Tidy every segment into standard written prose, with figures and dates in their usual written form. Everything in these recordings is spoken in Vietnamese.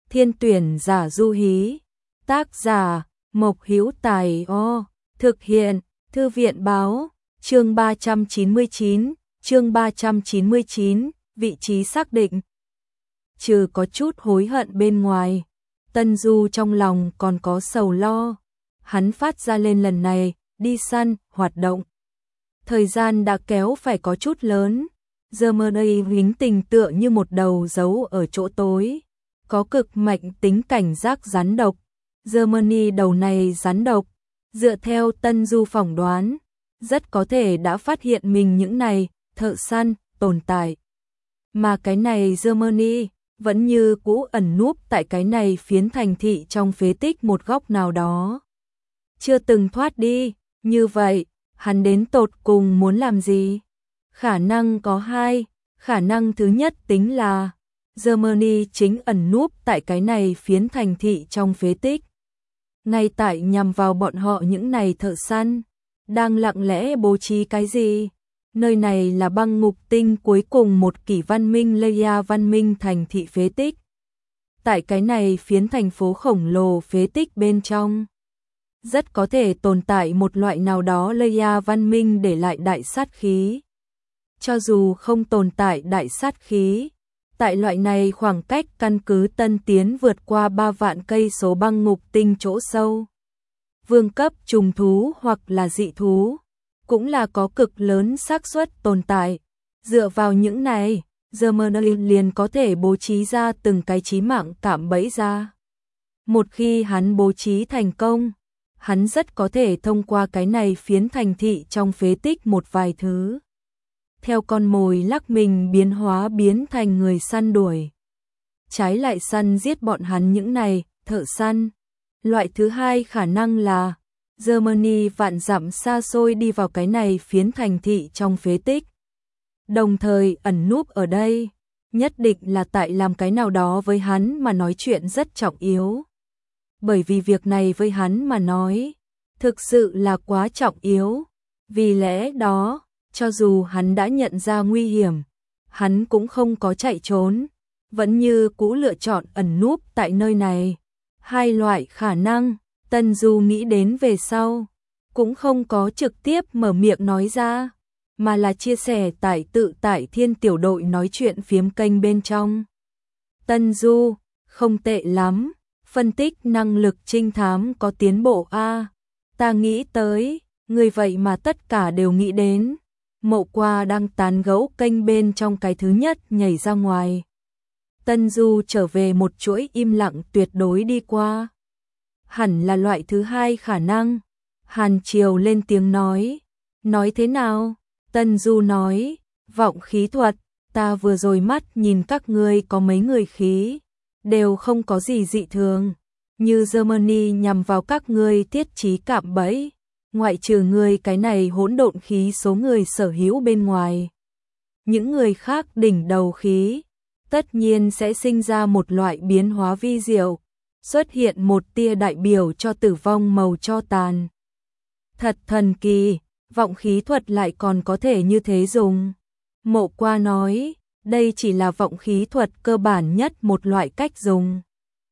Thiên tuyển giả du hí. Tác giả Mộc Hữu Tài. Thực hiện Thư viện báo. Chương 399, vị trí xác định. Trừ có chút hối hận bên ngoài, Tân Du trong lòng còn có sầu lo. Hắn phát ra lên lần này, đi săn, hoạt động. Thời gian đã kéo phải có chút lớn. Germany hính tình tựa như một đầu giấu ở chỗ tối. Có cực mạnh tính cảnh giác rắn độc. Germany đầu này rắn độc, dựa theo Tân Du phỏng đoán, rất có thể đã phát hiện mình những này thợ săn tồn tại. Mà cái này Germany vẫn như cũ ẩn núp tại cái này phiến thành thị trong phế tích một góc nào đó. Chưa từng thoát đi, như vậy, hắn đến tột cùng muốn làm gì? Khả năng có hai, khả năng thứ nhất tính là Germany chính ẩn núp tại cái này phiến thành thị trong phế tích. Ngay tại nhằm vào bọn họ những này thợ săn, đang lặng lẽ bố trí cái gì? Nơi này là băng ngục tinh cuối cùng một kỷ văn minh Leia văn minh thành thị phế tích. Tại cái này phiến thành phố khổng lồ phế tích bên trong, rất có thể tồn tại một loại nào đó Leia văn minh để lại đại sát khí. Cho dù không tồn tại đại sát khí, tại loại này khoảng cách căn cứ Tân Tiến vượt qua 3 vạn cây số băng ngục tinh chỗ sâu, vương cấp trùng thú hoặc là dị thú cũng là có cực lớn xác suất tồn tại. Dựa vào những này, Germany liền có thể bố trí ra từng cái chí mạng cạm bẫy ra. Một khi hắn bố trí thành công, hắn rất có thể thông qua cái này phiến thành thị trong phế tích một vài thứ. Theo con mồi lắc mình biến hóa biến thành người săn đuổi. Trái lại săn giết bọn hắn những này, thợ săn. Loại thứ hai khả năng là Germany vạn dặm xa xôi đi vào cái này phiến thành thị trong phế tích. Đồng thời ẩn núp ở đây, nhất định là tại làm cái nào đó với hắn mà nói chuyện rất trọng yếu. Bởi vì việc này với hắn mà nói, thực sự là quá trọng yếu. Vì lẽ đó, cho dù hắn đã nhận ra nguy hiểm, hắn cũng không có chạy trốn, vẫn như cũ lựa chọn ẩn núp tại nơi này. Hai loại khả năng, Tân Du nghĩ đến về sau, cũng không có trực tiếp mở miệng nói ra, mà là chia sẻ tại tự tại Thiên tiểu đội nói chuyện phiếm kênh bên trong. Tân Du, không tệ lắm, phân tích năng lực trinh thám có tiến bộ a. Ta nghĩ tới, người vậy mà tất cả đều nghĩ đến. Mộ Qua đang tán gẫu kênh bên trong cái thứ nhất nhảy ra ngoài. Tân Du trở về một chuỗi im lặng tuyệt đối đi qua. Hẳn là loại thứ hai khả năng. Hàn Triều lên tiếng nói. Nói thế nào? Tân Du nói, vọng khí thuật, ta vừa rồi mắt nhìn các ngươi có mấy người khí, đều không có gì dị thường. Như Germany nhằm vào các ngươi thiết trí cạm bẫy, ngoại trừ ngươi cái này hỗn độn khí số người sở hữu bên ngoài. Những người khác đỉnh đầu khí, tất nhiên sẽ sinh ra một loại biến hóa vi diệu, xuất hiện một tia đại biểu cho tử vong màu cho tàn. Thật thần kỳ, vọng khí thuật lại còn có thể như thế dùng. Mộ Qua nói, đây chỉ là vọng khí thuật cơ bản nhất một loại cách dùng.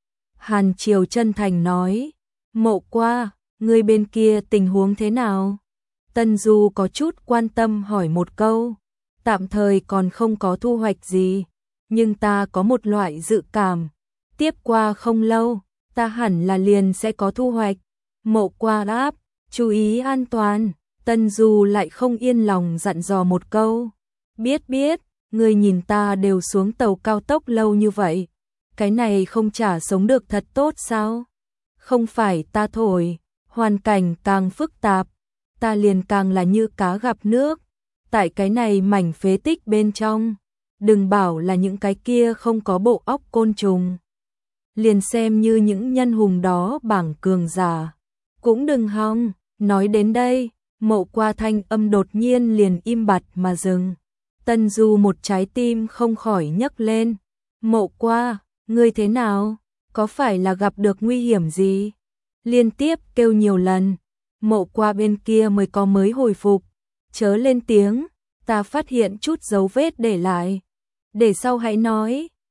Hàn Triều chân thành nói, Mộ Qua, người bên kia tình huống thế nào? Tân Du có chút quan tâm hỏi một câu, tạm thời còn không có thu hoạch gì, nhưng ta có một loại dự cảm, tiếp qua không lâu, ta hẳn là liền sẽ có thu hoạch. Mộ Qua đáp, chú ý an toàn. Tân Du lại không yên lòng dặn dò một câu, biết, người nhìn ta đều xuống tàu cao tốc lâu như vậy, cái này không chả sống được thật tốt sao? Không phải ta thổi, hoàn cảnh càng phức tạp, ta liền càng là như cá gặp nước. Tại cái này mảnh phế tích bên trong, đừng bảo là những cái kia không có bộ óc côn trùng. Liền xem như những nhân hùng đó bảng cường giả, cũng đừng hòng. Nói đến đây, Mộ Qua thanh âm đột nhiên liền im bặt mà dừng. Tân Du một trái tim không khỏi nhấc lên. Mộ Qua, ngươi thế nào? Có phải là gặp được nguy hiểm gì? Liên tiếp kêu nhiều lần, Mộ Qua bên kia mới hồi phục. Chớ lên tiếng, ta phát hiện chút dấu vết để lại. Để sau hãy nói.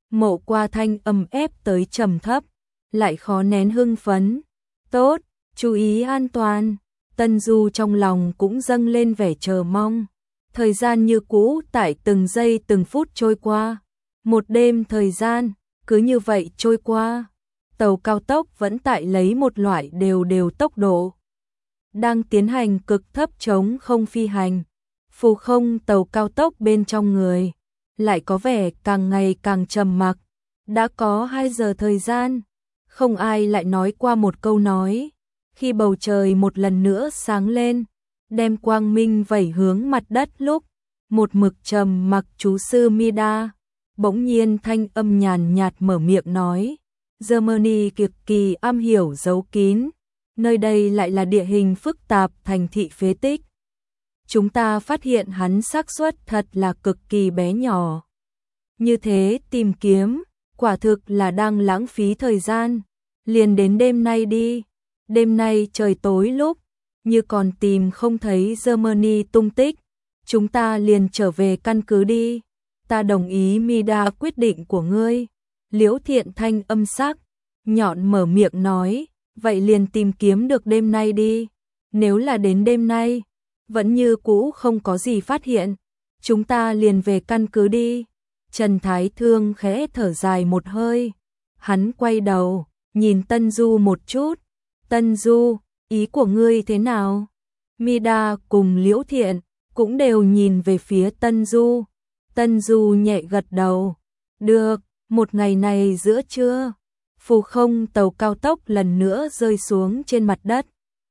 Mộ Qua thanh âm ép tới trầm thấp, lại khó nén hưng phấn. Tốt, chú ý an toàn. Tân Du trong lòng cũng dâng lên vẻ chờ mong. Thời gian như cũ tại từng giây từng phút trôi qua. Một đêm thời gian, cứ như vậy trôi qua. Tàu cao tốc vẫn tại lấy một loại đều tốc độ. Đang tiến hành cực thấp chống không phi hành. Phù không tàu cao tốc bên trong người. Lại có vẻ càng ngày càng trầm mặc. Đã có 2 giờ thời gian. Không ai lại nói qua một câu nói. Khi bầu trời một lần nữa sáng lên, đem quang minh vẩy hướng mặt đất lúc, một mực trầm mặc chú sư Mida, bỗng nhiên thanh âm nhàn nhạt mở miệng nói, Germany cực kỳ am hiểu giấu kín, nơi đây lại là địa hình phức tạp thành thị phế tích. Chúng ta phát hiện hắn xác suất thật là cực kỳ bé nhỏ. Như thế tìm kiếm, quả thực là đang lãng phí thời gian, liền đến đêm nay đi. Đêm nay trời tối lúc, như còn tìm không thấy Germany tung tích, chúng ta liền trở về căn cứ đi. Ta đồng ý Mida quyết định của ngươi. Liễu Thiện thanh âm sắc, nhọn mở miệng nói, vậy liền tìm kiếm được đêm nay đi. Nếu là đến đêm nay, vẫn như cũ không có gì phát hiện, chúng ta liền về căn cứ đi. Trần Thái Thương khẽ thở dài một hơi, hắn quay đầu, nhìn Tân Du một chút. Tân Du, ý của ngươi thế nào? Mida cùng Liễu Thiện cũng đều nhìn về phía Tân Du. Tân Du nhẹ gật đầu. Được, một ngày này giữa trưa, phù không tàu cao tốc lần nữa rơi xuống trên mặt đất.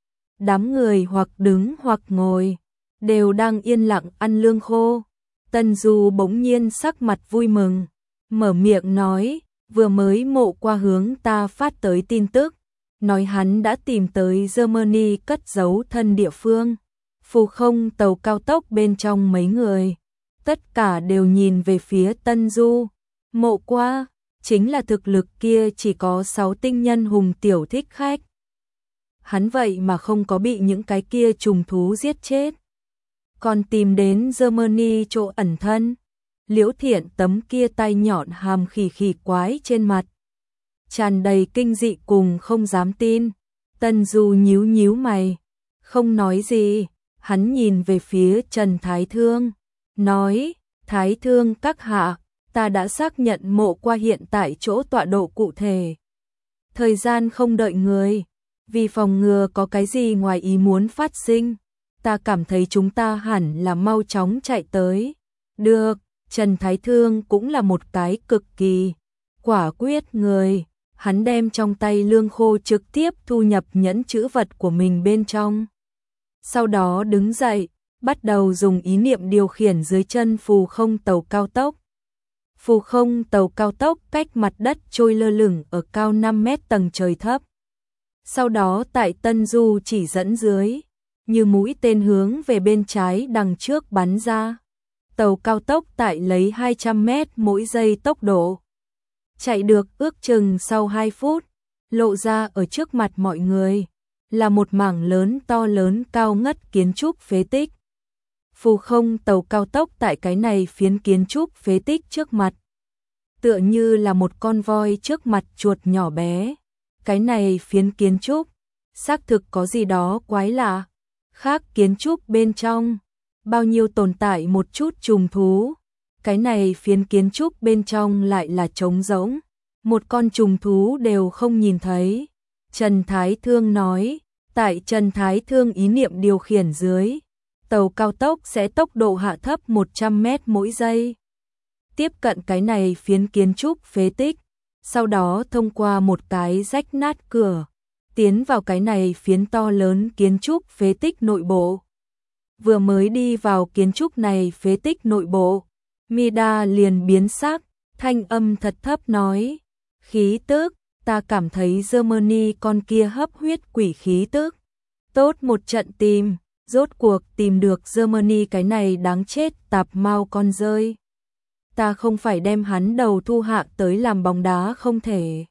Đám người hoặc đứng hoặc ngồi, đều đang yên lặng ăn lương khô. Tân Du bỗng nhiên sắc mặt vui mừng, mở miệng nói, vừa mới Mộ Qua hướng ta phát tới tin tức. Nói hắn đã tìm tới Germany cất giấu thân địa phương. Phù không tàu cao tốc bên trong mấy người, tất cả đều nhìn về phía Tân Du. Mộ Qua, chính là thực lực kia chỉ có 6 tinh nhân hùng tiểu thích khách. Hắn vậy mà không có bị những cái kia trùng thú giết chết. Còn tìm đến Germany chỗ ẩn thân. Liễu Thiện tấm kia tay nhọn hàm khỉ quái trên mặt, tràn đầy kinh dị cùng không dám tin. Tân Du nhíu mày, không nói gì, hắn nhìn về phía Trần Thái Thương, nói, Thái Thương các hạ, ta đã xác nhận Mộ Qua hiện tại chỗ tọa độ cụ thể. Thời gian không đợi người, vì phòng ngừa có cái gì ngoài ý muốn phát sinh, ta cảm thấy chúng ta hẳn là mau chóng chạy tới. Được, Trần Thái Thương cũng là một cái cực kỳ quả quyết người. Hắn đem trong tay lương khô trực tiếp thu nhập nhẫn trữ vật của mình bên trong. Sau đó đứng dậy, bắt đầu dùng ý niệm điều khiển dưới chân phù không tàu cao tốc. Phù không tàu cao tốc cách mặt đất trôi lơ lửng ở cao 5 mét tầng trời thấp. Sau đó tại Tân Du chỉ dẫn dưới, như mũi tên hướng về bên trái đằng trước bắn ra. Tàu cao tốc tại lấy 200 mét mỗi giây tốc độ. Chạy được ước chừng sau 2 phút, lộ ra ở trước mặt mọi người, là một mảng lớn to lớn cao ngất kiến trúc phế tích. Phù không tàu cao tốc tại cái này phiến kiến trúc phế tích trước mặt, tựa như là một con voi trước mặt chuột nhỏ bé. Cái này phiến kiến trúc, xác thực có gì đó quái lạ, khác kiến trúc bên trong, bao nhiêu tồn tại một chút trùng thú. Cái này phiến kiến trúc bên trong lại là trống rỗng, một con trùng thú đều không nhìn thấy. Trần Thái Thương nói, tại Trần Thái Thương ý niệm điều khiển dưới, tàu cao tốc sẽ tốc độ hạ thấp 100 mét mỗi giây. Tiếp cận cái này phiến kiến trúc phế tích, sau đó thông qua một cái rách nát cửa, tiến vào cái này phiến to lớn kiến trúc phế tích nội bộ. Vừa mới đi vào kiến trúc này phế tích nội bộ, Mida liền biến sắc, thanh âm thật thấp nói, khí tức, ta cảm thấy Germany con kia hấp huyết quỷ khí tức. Tốt một trận tìm, rốt cuộc tìm được Germany cái này đáng chết tạp mau con rơi. Ta không phải đem hắn đầu thu hạ tới làm bóng đá không thể.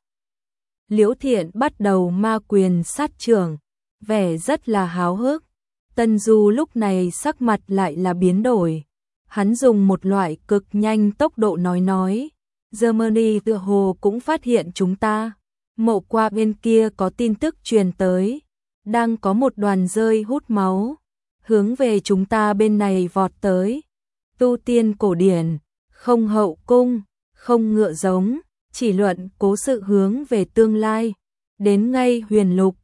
Liễu Thiện bắt đầu ma quyền sát trưởng, vẻ rất là háo hức. Tân Du lúc này sắc mặt lại là biến đổi. Hắn dùng một loại cực nhanh tốc độ nói, Germany tựa hồ cũng phát hiện chúng ta. Mộ qua bên kia có tin tức truyền tới, đang có một đoàn rơi hút máu, hướng về chúng ta bên này vọt tới. Tu tiên cổ điển, không hậu cung, không ngựa giống, chỉ luận cố sự hướng về tương lai. Đến ngay huyền lục,